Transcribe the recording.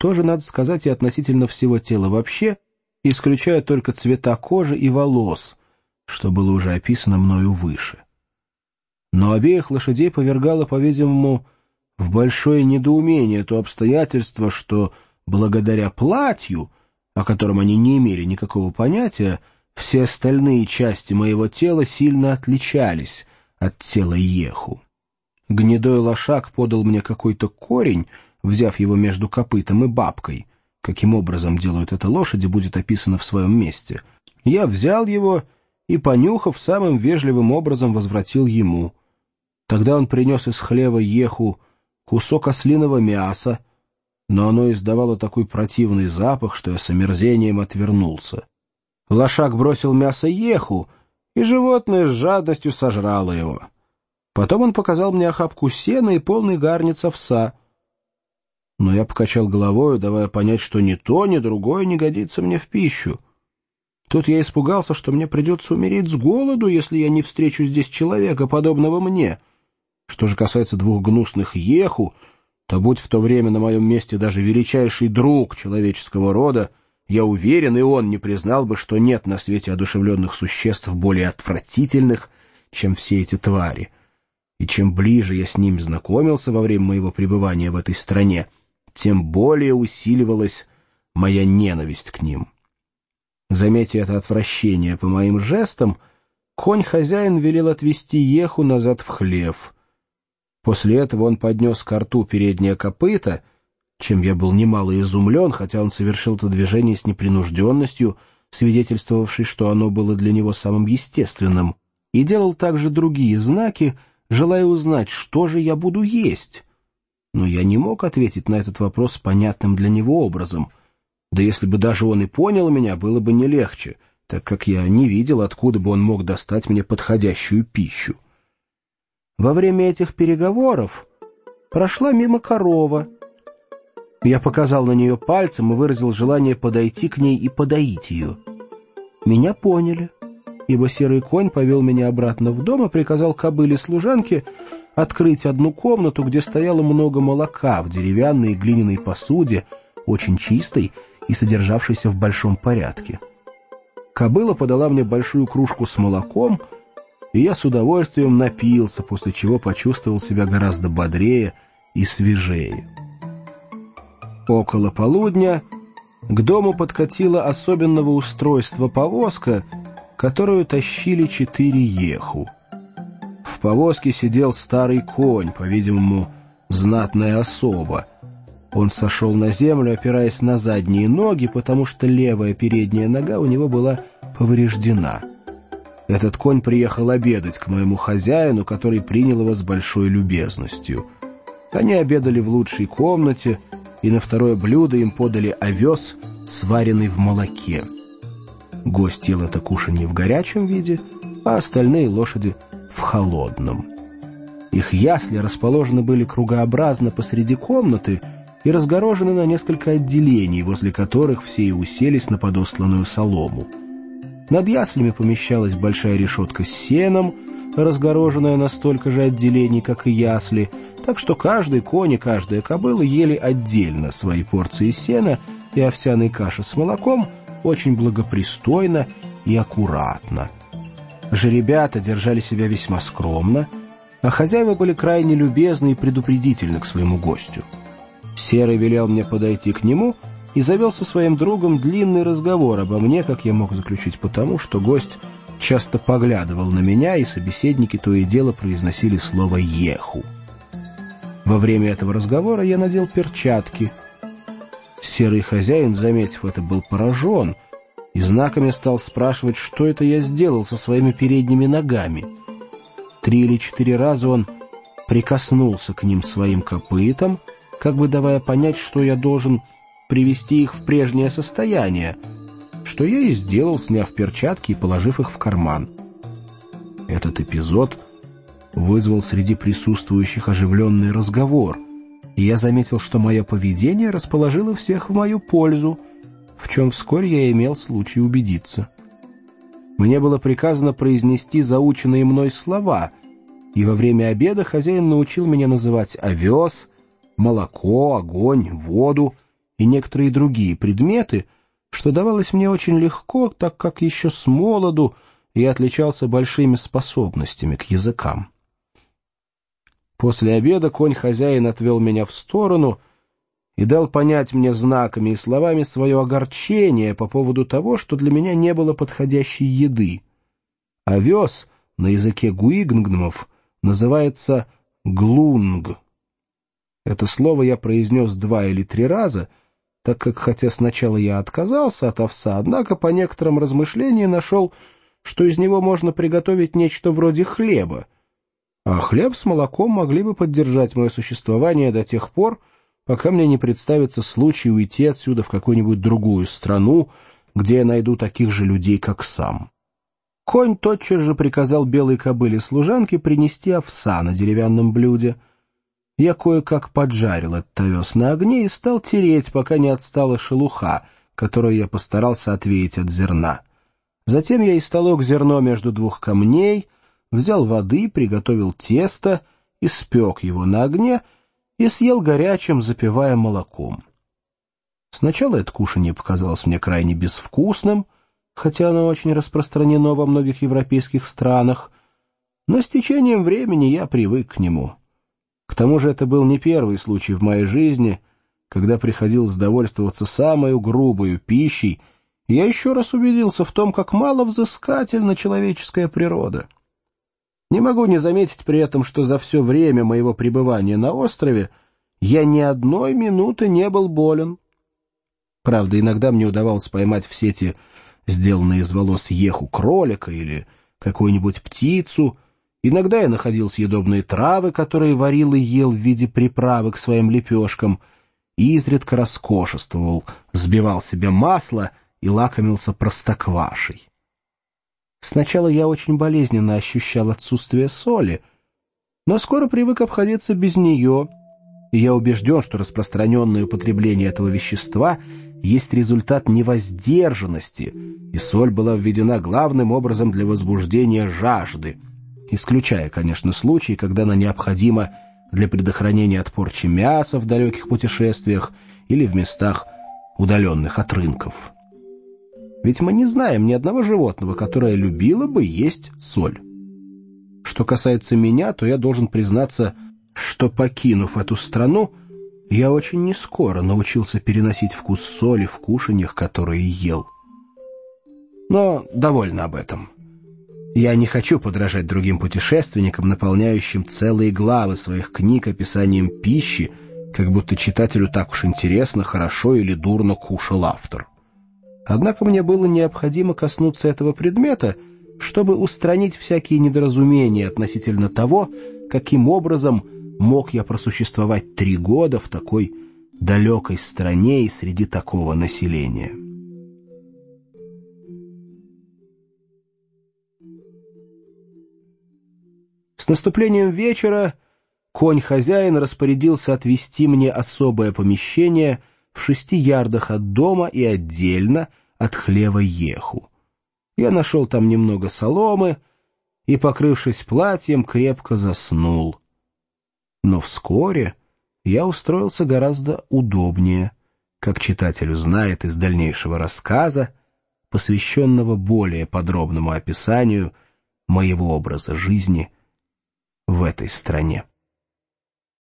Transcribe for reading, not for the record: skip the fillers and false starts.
тоже, надо сказать, и относительно всего тела вообще, исключая только цвета кожи и волос, что было уже описано мною выше. Но обеих лошадей повергало, по-видимому, в большое недоумение то обстоятельство, что благодаря платью, о котором они не имели никакого понятия, все остальные части моего тела сильно отличались от тела Еху. Гнедой лошак подал мне какой-то корень, взяв его между копытом и бабкой. Каким образом делают это лошади, будет описано в своем месте. Я взял его и, понюхав, самым вежливым образом возвратил ему. Тогда он принес из хлева Еху кусок ослиного мяса, но оно издавало такой противный запах, что я с омерзением отвернулся. Лошак бросил мясо Еху, и животное с жадностью сожрало его. Потом он показал мне охапку сена и полный гарниц овса. Но я покачал головою, давая понять, что ни то, ни другое не годится мне в пищу. Тут я испугался, что мне придется умереть с голоду, если я не встречу здесь человека, подобного мне. Что же касается двух гнусных Еху, то будь в то время на моем месте даже величайший друг человеческого рода, я уверен, и он не признал бы, что нет на свете одушевленных существ более отвратительных, чем все эти твари. И чем ближе я с ними знакомился во время моего пребывания в этой стране, тем более усиливалась моя ненависть к ним. Заметя это отвращение по моим жестам, конь-хозяин велел отвести Еху назад в хлев. После этого он поднес ко рту переднее копыто, чем я был немало изумлен, хотя он совершил это движение с непринужденностью, свидетельствовавшей, что оно было для него самым естественным, и делал также другие знаки, желая узнать, что же я буду есть. Но я не мог ответить на этот вопрос понятным для него образом. Да если бы даже он и понял меня, было бы не легче, так как я не видел, откуда бы он мог достать мне подходящую пищу. Во время этих переговоров прошла мимо корова. Я показал на нее пальцем и выразил желание подойти к ней и подоить ее. Меня поняли, ибо серый конь повел меня обратно в дом и приказал кобыле-служанке открыть одну комнату, где стояло много молока в деревянной и глиняной посуде, очень чистой и содержавшейся в большом порядке. Кобыла подала мне большую кружку с молоком, и я с удовольствием напился, после чего почувствовал себя гораздо бодрее и свежее. Около полудня к дому подкатила особенного устройства повозка, которую тащили 4 Еху. В повозке сидел старый конь, по-видимому, знатная особа. Он сошел на землю, опираясь на задние ноги, потому что левая передняя нога у него была повреждена. Этот конь приехал обедать к моему хозяину, который принял его с большой любезностью. Они обедали в лучшей комнате, и на второе блюдо им подали овес, сваренный в молоке. Гость ел это кушанье в горячем виде, а остальные лошади — в холодном. Их ясли расположены были кругообразно посреди комнаты и разгорожены на несколько отделений, возле которых все и уселись на подосланную солому. Над яслями помещалась большая решетка с сеном, разгороженная на столько же отделений, как и ясли, так что каждый конь и каждая кобыла ели отдельно свои порции сена и овсяной каши с молоком очень благопристойно и аккуратно. Жеребята держали себя весьма скромно, а хозяева были крайне любезны и предупредительны к своему гостю. Серый велел мне подойти к нему и завел со своим другом длинный разговор обо мне, как я мог заключить потому, что гость часто поглядывал на меня, и собеседники то и дело произносили слово «еху». Во время этого разговора я надел перчатки. Серый хозяин, заметив это, был поражен и знаками стал спрашивать, что это я сделал со своими передними ногами. 3 или 4 раза он прикоснулся к ним своим копытом, как бы давая понять, что я должен привести их в прежнее состояние, что я и сделал, сняв перчатки и положив их в карман. Этот эпизод вызвал среди присутствующих оживленный разговор, и я заметил, что мое поведение расположило всех в мою пользу, в чем вскоре я имел случай убедиться. Мне было приказано произнести заученные мной слова, и во время обеда хозяин научил меня называть овес, молоко, огонь, воду и некоторые другие предметы, что давалось мне очень легко, так как еще с молоду я отличался большими способностями к языкам. После обеда конь-хозяин отвел меня в сторону и дал понять мне знаками и словами свое огорчение по поводу того, что для меня не было подходящей еды. Овес на языке гуигнгномов называется глунг. Это слово я произнес 2 или 3 раза, так как, хотя сначала я отказался от овса, однако по некоторым размышлениям нашел, что из него можно приготовить нечто вроде хлеба, а хлеб с молоком могли бы поддержать мое существование до тех пор, пока мне не представится случай уйти отсюда в какую-нибудь другую страну, где я найду таких же людей, как сам. Конь тотчас же приказал белой кобыле-служанке принести овса на деревянном блюде. Я кое-как поджарил этот овес на огне и стал тереть, пока не отстала шелуха, которую я постарался отвеять от зерна. Затем я истолок зерно между 2 камней, взял воды, приготовил тесто, испек его на огне и съел горячим, запивая молоком. Сначала это кушанье показалось мне крайне безвкусным, хотя оно очень распространено во многих европейских странах, но с течением времени я привык к нему. К тому же это был не первый случай в моей жизни, когда приходилось довольствоваться самой грубой пищей, и я еще раз убедился в том, как мало взыскательна человеческая природа. Не могу не заметить при этом, что за все время моего пребывания на острове я ни одной минуты не был болен. Правда, иногда мне удавалось поймать в сети сделанные из волос еху кролика или какую-нибудь птицу. Иногда я находил съедобные травы, которые варил и ел в виде приправы к своим лепешкам, и изредка роскошествовал, сбивал себе масло и лакомился простоквашей. Сначала я очень болезненно ощущал отсутствие соли, но скоро привык обходиться без нее, и я убежден, что распространенное употребление этого вещества есть результат невоздержанности, и соль была введена главным образом для возбуждения жажды, исключая, конечно, случаи, когда она необходима для предохранения от порчи мяса в далеких путешествиях или в местах, удаленных от рынков. Ведь мы не знаем ни одного животного, которое любило бы есть соль. Что касается меня, то я должен признаться, что, покинув эту страну, я очень нескоро научился переносить вкус соли в кушаньях, которые ел. Но довольно об этом. Я не хочу подражать другим путешественникам, наполняющим целые главы своих книг описанием пищи, как будто читателю так уж интересно, хорошо или дурно кушал автор. Однако мне было необходимо коснуться этого предмета, чтобы устранить всякие недоразумения относительно того, каким образом мог я просуществовать 3 года в такой далекой стране и среди такого населения. С наступлением вечера конь-хозяин распорядился отвести мне особое помещение в 6 ярдах от дома и отдельно от хлева еху. Я нашел там немного соломы и, покрывшись платьем, крепко заснул. Но вскоре я устроился гораздо удобнее, как читатель узнает из дальнейшего рассказа, посвященного более подробному описанию моего образа жизни в этой стране.